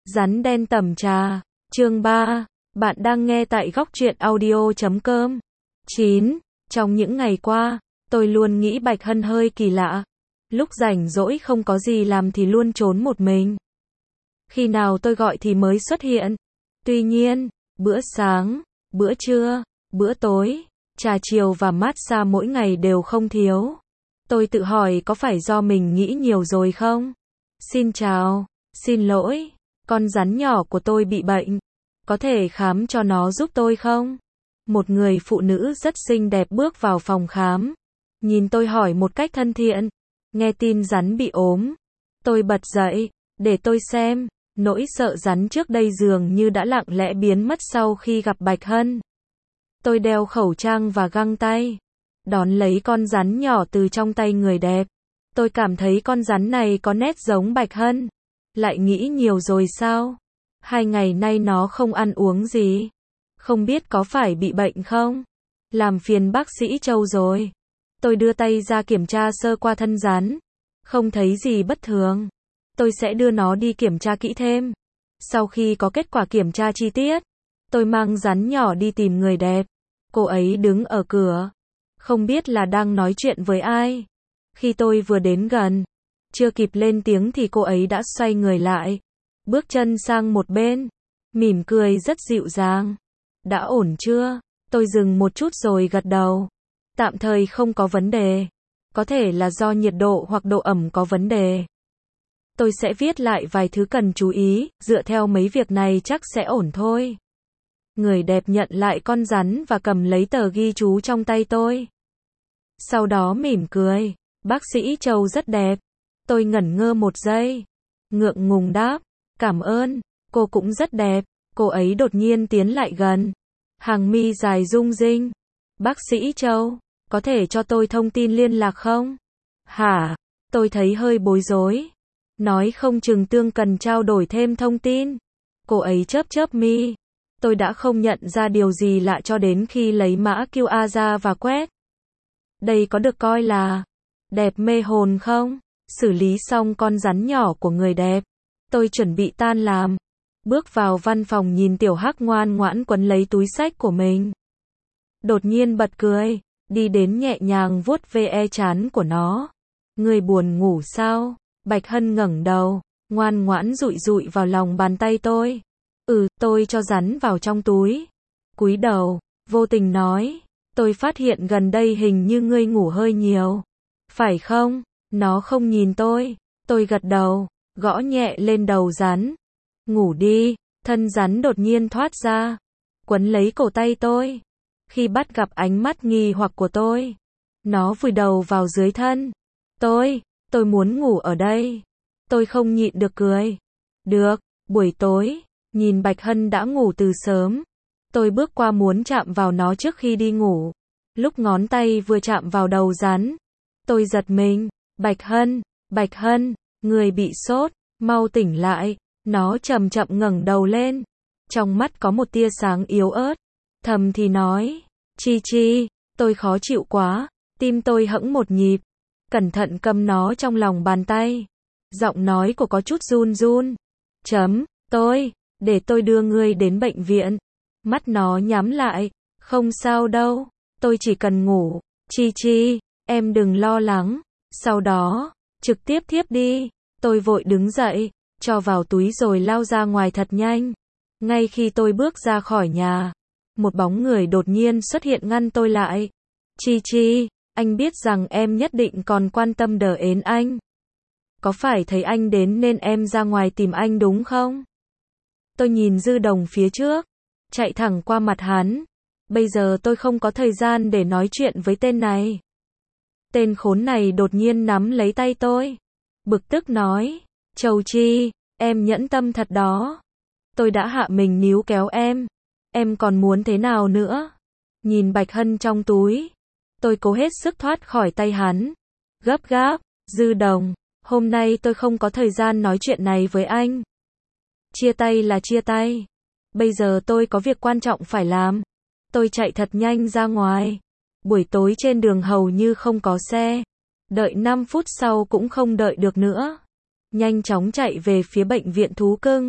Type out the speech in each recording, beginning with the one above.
Rắn đen tẩm trà, chương 3, bạn đang nghe tại góc truyện audio.com. 9. Trong những ngày qua, tôi luôn nghĩ Bạch Hân hơi kỳ lạ. Lúc rảnh rỗi không có gì làm thì luôn trốn một mình. Khi nào tôi gọi thì mới xuất hiện. Tuy nhiên, bữa sáng, bữa trưa, bữa tối, trà chiều và massage mỗi ngày đều không thiếu. Tôi tự hỏi có phải do mình nghĩ nhiều rồi không? Xin chào, xin lỗi, con rắn nhỏ của tôi bị bệnh. Có thể khám cho nó giúp tôi không? Một người phụ nữ rất xinh đẹp bước vào phòng khám. Nhìn tôi hỏi một cách thân thiện. Nghe tin rắn bị ốm. Tôi bật dậy, để tôi xem. Nỗi sợ rắn trước đây dường như đã lặng lẽ biến mất sau khi gặp Bạch Hân. Tôi đeo khẩu trang và găng tay. Đón lấy con rắn nhỏ từ trong tay người đẹp. Tôi cảm thấy con rắn này có nét giống Bạch Hân. Lại nghĩ nhiều rồi sao? 2 ngày nay nó không ăn uống gì. Không biết có phải bị bệnh không? Làm phiền bác sĩ Châu rồi. Tôi đưa tay ra kiểm tra sơ qua thân rắn. Không thấy gì bất thường. Tôi sẽ đưa nó đi kiểm tra kỹ thêm. Sau khi có kết quả kiểm tra chi tiết, tôi mang rắn nhỏ đi tìm người đẹp. Cô ấy đứng ở cửa. Không biết là đang nói chuyện với ai. Khi tôi vừa đến gần, chưa kịp lên tiếng thì cô ấy đã xoay người lại. Bước chân sang một bên. Mỉm cười rất dịu dàng. Đã ổn chưa? Tôi dừng một chút rồi gật đầu. Tạm thời không có vấn đề. Có thể là do nhiệt độ hoặc độ ẩm có vấn đề. Tôi sẽ viết lại vài thứ cần chú ý, dựa theo mấy việc này chắc sẽ ổn thôi. Người đẹp nhận lại con rắn và cầm lấy tờ ghi chú trong tay tôi. Sau đó mỉm cười. Bác sĩ Châu rất đẹp. Tôi ngẩn ngơ một giây. Ngượng ngùng đáp. Cảm ơn. Cô cũng rất đẹp. Cô ấy đột nhiên tiến lại gần. Hàng mi dài rung rinh. Bác sĩ Châu, có thể cho tôi thông tin liên lạc không? Hả? Tôi thấy hơi bối rối. Nói không chừng Tương cần trao đổi thêm thông tin. Cô ấy chớp chớp mi. Tôi đã không nhận ra điều gì lạ cho đến khi lấy mã QR ra và quét. Đây có được coi là đẹp mê hồn không? Xử lý xong con rắn nhỏ của người đẹp. Tôi chuẩn bị tan làm. Bước vào văn phòng nhìn Tiểu Hắc ngoan ngoãn quấn lấy túi xách của mình. Đột nhiên bật cười. Đi đến nhẹ nhàng vuốt ve trán của nó. Người buồn ngủ sao? Bạch Hân ngẩng đầu. Ngoan ngoãn dụi dụi vào lòng bàn tay tôi. Tôi cho rắn vào trong túi. Cúi đầu. Vô tình nói. Tôi phát hiện gần đây hình như ngươi ngủ hơi nhiều. Phải không? Nó không nhìn tôi. Tôi gật đầu. Gõ nhẹ lên đầu rắn. Ngủ đi. Thân rắn đột nhiên thoát ra. Quấn lấy cổ tay tôi. Khi bắt gặp ánh mắt nghi hoặc của tôi, nó vùi đầu vào dưới thân. Tôi muốn ngủ ở đây. Tôi không nhịn được cười. Được, buổi tối, nhìn Bạch Hân đã ngủ từ sớm. Tôi bước qua muốn chạm vào nó trước khi đi ngủ. Lúc ngón tay vừa chạm vào đầu rắn, tôi giật mình. Bạch Hân, người bị sốt, mau tỉnh lại. Nó chậm chậm ngẩng đầu lên. Trong mắt có một tia sáng yếu ớt. Thầm thì nói, Chi, tôi khó chịu quá. Tim tôi hẫng một nhịp. Cẩn thận cầm nó trong lòng bàn tay. Giọng nói của có chút run run. Để tôi đưa ngươi đến bệnh viện. Mắt nó nhắm lại. Không sao đâu. Tôi chỉ cần ngủ. Chi, em đừng lo lắng. Sau đó, trực tiếp thiếp đi. Tôi vội đứng dậy, cho vào túi rồi lao ra ngoài thật nhanh. Ngay khi tôi bước ra khỏi nhà, một bóng người đột nhiên xuất hiện ngăn tôi lại. Chi, anh biết rằng em nhất định còn quan tâm đến anh. Có phải thấy anh đến nên em ra ngoài tìm anh đúng không? Tôi nhìn Dư Đồng phía trước, chạy thẳng qua mặt hắn. Bây giờ tôi không có thời gian để nói chuyện với tên này. Tên khốn này đột nhiên nắm lấy tay tôi. Bực tức nói, Châu Chi, em nhẫn tâm thật đó. Tôi đã hạ mình níu kéo em. Em còn muốn thế nào nữa? Nhìn Bạch Hân trong túi. Tôi cố hết sức thoát khỏi tay hắn. Gấp gáp, Dư Đồng, hôm nay tôi không có thời gian nói chuyện này với anh. Chia tay là chia tay. Bây giờ tôi có việc quan trọng phải làm. Tôi chạy thật nhanh ra ngoài. Buổi tối trên đường hầu như không có xe. Đợi 5 phút sau cũng không đợi được nữa. Nhanh chóng chạy về phía bệnh viện thú cưng.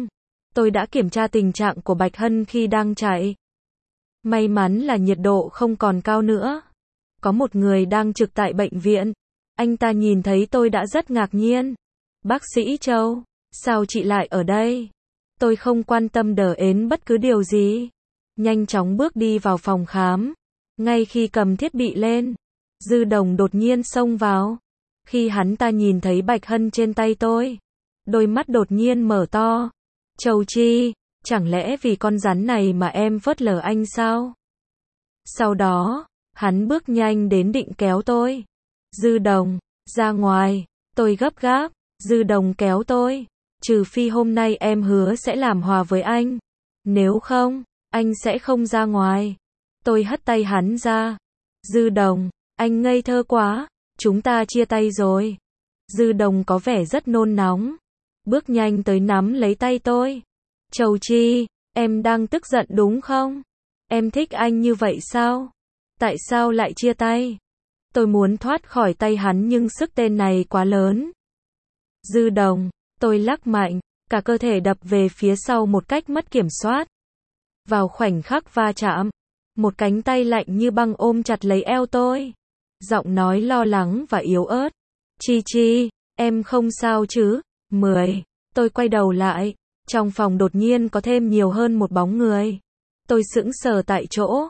Tôi đã kiểm tra tình trạng của Bạch Hân khi đang chạy. May mắn là nhiệt độ không còn cao nữa. Có một người đang trực tại bệnh viện. Anh ta nhìn thấy tôi đã rất ngạc nhiên. Bác sĩ Châu, sao chị lại ở đây? Tôi không quan tâm đến bất cứ điều gì. Nhanh chóng bước đi vào phòng khám. Ngay khi cầm thiết bị lên, Dư Đồng đột nhiên xông vào. Khi hắn ta nhìn thấy Bạch Hân trên tay tôi, đôi mắt đột nhiên mở to. Châu Chi, chẳng lẽ vì con rắn này mà em phớt lờ anh sao? Sau đó, hắn bước nhanh đến định kéo tôi. Dư Đồng, ra ngoài. Tôi gấp gáp. Dư Đồng kéo tôi. Trừ phi hôm nay em hứa sẽ làm hòa với anh. Nếu không, anh sẽ không ra ngoài. Tôi hất tay hắn ra. Dư Đồng, anh ngây thơ quá. Chúng ta chia tay rồi. Dư Đồng có vẻ rất nôn nóng. Bước nhanh tới nắm lấy tay tôi. Châu Chi, em đang tức giận đúng không? Em thích anh như vậy sao? Tại sao lại chia tay? Tôi muốn thoát khỏi tay hắn nhưng sức tên này quá lớn. Dư Đồng, tôi lắc mạnh, cả cơ thể đập về phía sau một cách mất kiểm soát. Vào khoảnh khắc va chạm, một cánh tay lạnh như băng ôm chặt lấy eo tôi. Giọng nói lo lắng và yếu ớt. Chi Chi, em không sao chứ? 10. Tôi quay đầu lại. Trong phòng đột nhiên có thêm nhiều hơn một bóng người. Tôi sững sờ tại chỗ.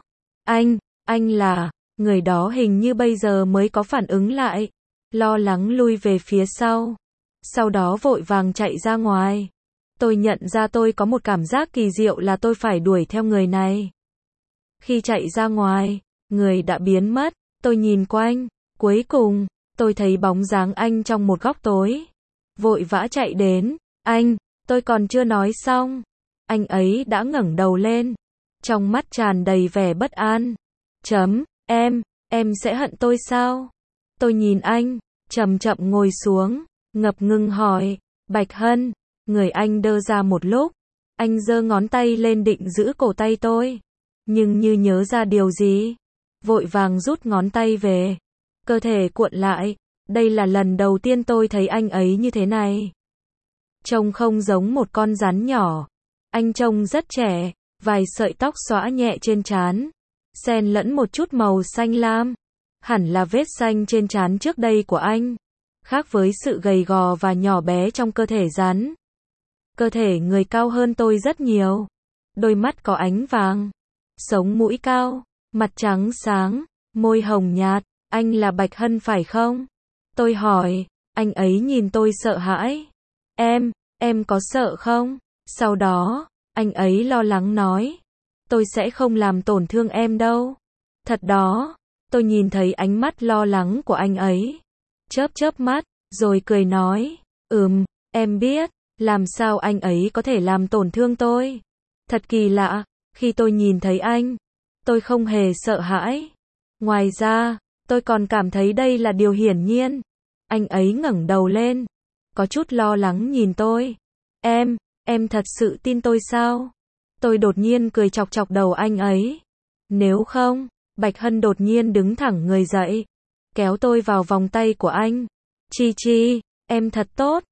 Anh là, người đó hình như bây giờ mới có phản ứng lại. Lo lắng lui về phía sau. Sau đó vội vàng chạy ra ngoài. Tôi nhận ra tôi có một cảm giác kỳ diệu là tôi phải đuổi theo người này. Khi chạy ra ngoài, người đã biến mất. Tôi nhìn quanh. Cuối cùng, tôi thấy bóng dáng anh trong một góc tối. Vội vã chạy đến. Tôi còn chưa nói xong. Anh ấy đã ngẩng đầu lên. Trong mắt tràn đầy vẻ bất an. Em sẽ hận tôi sao? Tôi nhìn anh, chậm chậm ngồi xuống, ngập ngừng hỏi, Bạch Hân, người anh đơ ra một lúc. Anh giơ ngón tay lên định giữ cổ tay tôi. Nhưng như nhớ ra điều gì, vội vàng rút ngón tay về. Cơ thể cuộn lại. Đây là lần đầu tiên tôi thấy anh ấy như thế này. Trông không giống một con rắn nhỏ. Anh trông rất trẻ, vài sợi tóc xõa nhẹ trên trán, xen lẫn một chút màu xanh lam. Hẳn là vết xanh trên trán trước đây của anh. Khác với sự gầy gò và nhỏ bé trong cơ thể rắn. Cơ thể người cao hơn tôi rất nhiều. Đôi mắt có ánh vàng. Sống mũi cao, mặt trắng sáng, môi hồng nhạt. Anh là Bạch Hân phải không? Tôi hỏi, anh ấy nhìn tôi sợ hãi. Em có sợ không? Sau đó, anh ấy lo lắng nói. Tôi sẽ không làm tổn thương em đâu. Thật đó, tôi nhìn thấy ánh mắt lo lắng của anh ấy. Chớp mắt, rồi cười nói. Em biết, làm sao anh ấy có thể làm tổn thương tôi. Thật kỳ lạ, khi tôi nhìn thấy anh, tôi không hề sợ hãi. Ngoài ra, tôi còn cảm thấy đây là điều hiển nhiên. Anh ấy ngẩng đầu lên, có chút lo lắng nhìn tôi. Em thật sự tin tôi sao? Tôi đột nhiên cười chọc chọc đầu anh ấy. Nếu không, Bạch Hân đột nhiên đứng thẳng người dậy, kéo tôi vào vòng tay của anh. Chi, em thật tốt.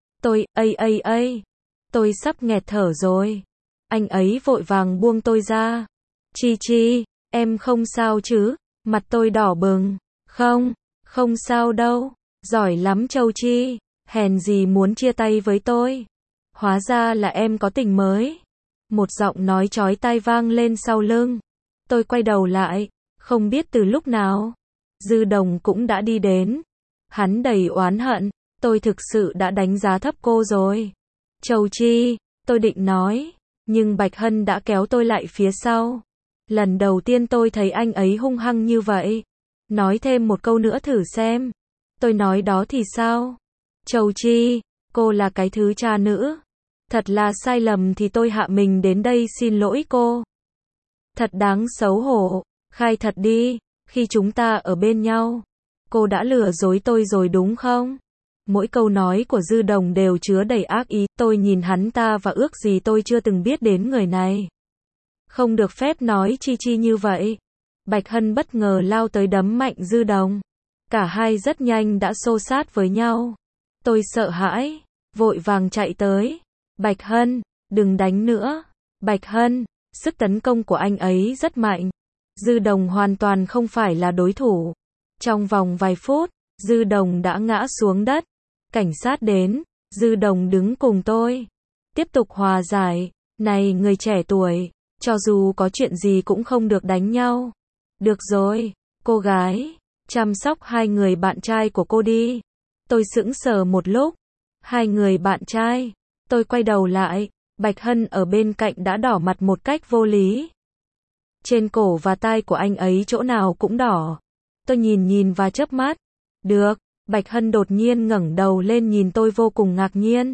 Tôi sắp nghẹt thở rồi. Anh ấy vội vàng buông tôi ra. Chi, em không sao chứ? Mặt tôi đỏ bừng. Không sao đâu. Giỏi lắm Châu Chi. Hèn gì muốn chia tay với tôi. Hóa ra là em có tình mới. Một giọng nói chói tai vang lên sau lưng. Tôi quay đầu lại, không biết từ lúc nào, Dư Đồng cũng đã đi đến. Hắn đầy oán hận, tôi thực sự đã đánh giá thấp cô rồi. Châu Chi, tôi định nói, nhưng Bạch Hân đã kéo tôi lại phía sau. Lần đầu tiên tôi thấy anh ấy hung hăng như vậy. Nói thêm một câu nữa thử xem. Tôi nói đó thì sao? Châu Chi, cô là cái thứ cha nữ. Thật là sai lầm thì tôi hạ mình đến đây xin lỗi cô. Thật đáng xấu hổ. Khai thật đi, khi chúng ta ở bên nhau, cô đã lừa dối tôi rồi đúng không? Mỗi câu nói của Dư Đồng đều chứa đầy ác ý. Tôi nhìn hắn ta và ước gì tôi chưa từng biết đến người này. Không được phép nói chi như vậy. Bạch Hân bất ngờ lao tới đấm mạnh Dư Đồng. Cả hai rất nhanh đã xô sát với nhau. Tôi sợ hãi, vội vàng chạy tới. Bạch Hân, đừng đánh nữa. Bạch Hân, sức tấn công của anh ấy rất mạnh. Dư Đồng hoàn toàn không phải là đối thủ. Trong vòng vài phút, Dư Đồng đã ngã xuống đất. Cảnh sát đến, Dư Đồng đứng cùng tôi. Tiếp tục hòa giải. Này người trẻ tuổi, cho dù có chuyện gì cũng không được đánh nhau. Được rồi, cô gái, chăm sóc hai người bạn trai của cô đi. Tôi sững sờ một lúc. Hai người bạn trai. Tôi quay đầu lại, Bạch Hân ở bên cạnh đã đỏ mặt một cách vô lý. Trên cổ và tai của anh ấy chỗ nào cũng đỏ. Tôi nhìn và chớp mắt. Được, Bạch Hân đột nhiên ngẩng đầu lên nhìn tôi vô cùng ngạc nhiên.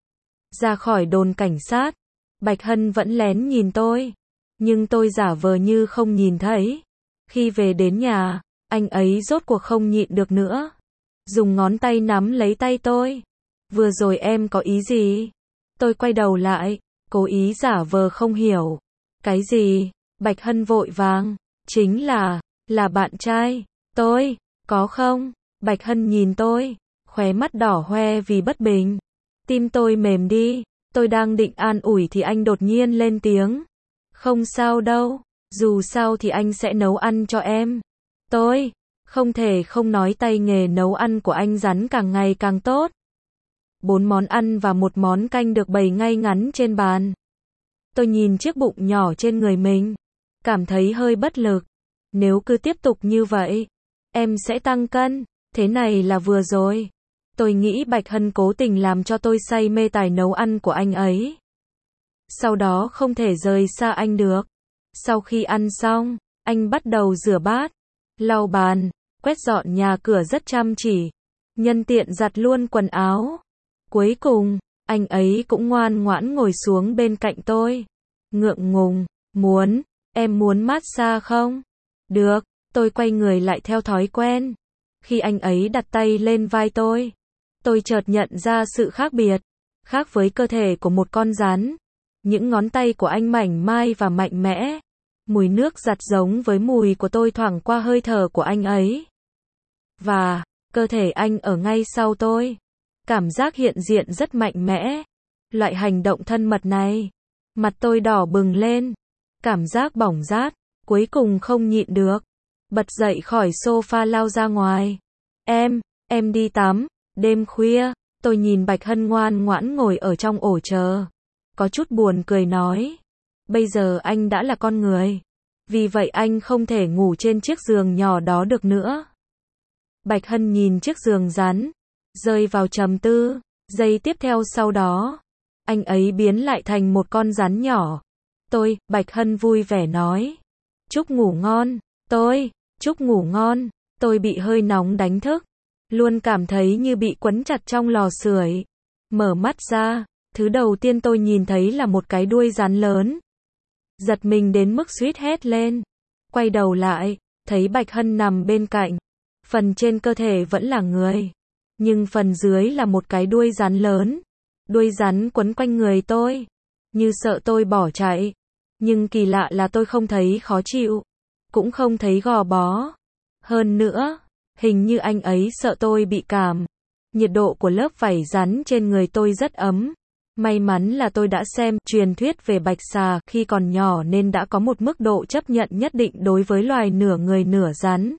Ra khỏi đồn cảnh sát, Bạch Hân vẫn lén nhìn tôi. Nhưng tôi giả vờ như không nhìn thấy. Khi về đến nhà, anh ấy rốt cuộc không nhịn được nữa. Dùng ngón tay nắm lấy tay tôi. Vừa rồi em có ý gì? Tôi quay đầu lại, cố ý giả vờ không hiểu. Cái gì? Bạch Hân vội vàng. Chính là bạn trai. Tôi, có không? Bạch Hân nhìn tôi, khóe mắt đỏ hoe vì bất bình. Tim tôi mềm đi, tôi đang định an ủi thì anh đột nhiên lên tiếng. Không sao đâu, dù sao thì anh sẽ nấu ăn cho em. Tôi, không thể không nói tay nghề nấu ăn của anh rắn càng ngày càng tốt. 4 món ăn và một món canh được bày ngay ngắn trên bàn. Tôi nhìn chiếc bụng nhỏ trên người mình, cảm thấy hơi bất lực. Nếu cứ tiếp tục như vậy, em sẽ tăng cân. Thế này là vừa rồi. Tôi nghĩ Bạch Hân cố tình làm cho tôi say mê tài nấu ăn của anh ấy. Sau đó không thể rời xa anh được. Sau khi ăn xong, anh bắt đầu rửa bát, lau bàn, quét dọn nhà cửa rất chăm chỉ. Nhân tiện giặt luôn quần áo. Cuối cùng, anh ấy cũng ngoan ngoãn ngồi xuống bên cạnh tôi. Ngượng ngùng, em muốn massage không? Được, tôi quay người lại theo thói quen. Khi anh ấy đặt tay lên vai tôi chợt nhận ra sự khác biệt. Khác với cơ thể của một con rắn. Những ngón tay của anh mảnh mai và mạnh mẽ. Mùi nước giặt giống với mùi của tôi thoảng qua hơi thở của anh ấy. Và, cơ thể anh ở ngay sau tôi. Cảm giác hiện diện rất mạnh mẽ. Loại hành động thân mật này. Mặt tôi đỏ bừng lên. Cảm giác bỏng rát. Cuối cùng không nhịn được. Bật dậy khỏi sofa lao ra ngoài. Em đi tắm. Đêm khuya, tôi nhìn Bạch Hân ngoan ngoãn ngồi ở trong ổ chờ. Có chút buồn cười nói. Bây giờ anh đã là con người. Vì vậy anh không thể ngủ trên chiếc giường nhỏ đó được nữa. Bạch Hân nhìn chiếc giường rắn. Rơi vào trầm tư. Giây tiếp theo sau đó. Anh ấy biến lại thành một con rắn nhỏ. Bạch Hân vui vẻ nói. Chúc ngủ ngon. Chúc ngủ ngon. Tôi bị hơi nóng đánh thức. Luôn cảm thấy như bị quấn chặt trong lò sưởi. Mở mắt ra, thứ đầu tiên tôi nhìn thấy là một cái đuôi rắn lớn. Giật mình đến mức suýt hét lên. Quay đầu lại, thấy Bạch Hân nằm bên cạnh. Phần trên cơ thể vẫn là người. Nhưng phần dưới là một cái đuôi rắn lớn. Đuôi rắn quấn quanh người tôi. Như sợ tôi bỏ chạy. Nhưng kỳ lạ là tôi không thấy khó chịu. Cũng không thấy gò bó. Hơn nữa, hình như anh ấy sợ tôi bị cảm. Nhiệt độ của lớp vảy rắn trên người tôi rất ấm. May mắn là tôi đã xem truyền thuyết về bạch xà khi còn nhỏ nên đã có một mức độ chấp nhận nhất định đối với loài nửa người nửa rắn.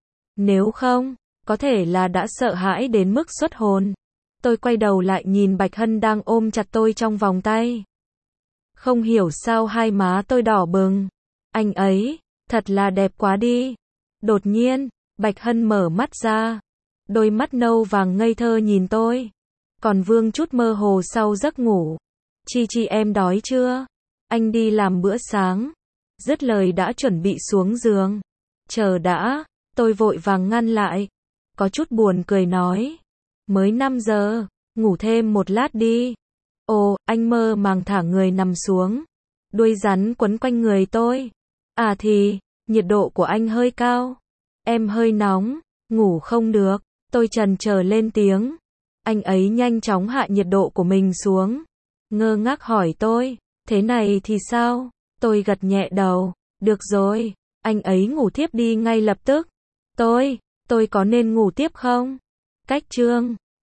Nếu không, có thể là đã sợ hãi đến mức xuất hồn. Tôi quay đầu lại nhìn Bạch Hân đang ôm chặt tôi trong vòng tay. Không hiểu sao hai má tôi đỏ bừng. Anh ấy, thật là đẹp quá đi. Đột nhiên, Bạch Hân mở mắt ra. Đôi mắt nâu vàng ngây thơ nhìn tôi. Còn vương chút mơ hồ sau giấc ngủ. Chi em đói chưa? Anh đi làm bữa sáng. Dứt lời đã chuẩn bị xuống giường. Chờ đã, tôi vội vàng ngăn lại. Có chút buồn cười nói. Mới 5 giờ, ngủ thêm một lát đi. Ồ, anh mơ màng thả người nằm xuống. Đuôi rắn quấn quanh người tôi. À thì, nhiệt độ của anh hơi cao. Em hơi nóng, ngủ không được. Tôi chần chờ lên tiếng. Anh ấy nhanh chóng hạ nhiệt độ của mình xuống. Ngơ ngác hỏi tôi, thế này thì sao? Tôi gật nhẹ đầu. Được rồi, anh ấy ngủ tiếp đi ngay lập tức. Tôi có nên ngủ tiếp không? Cách chương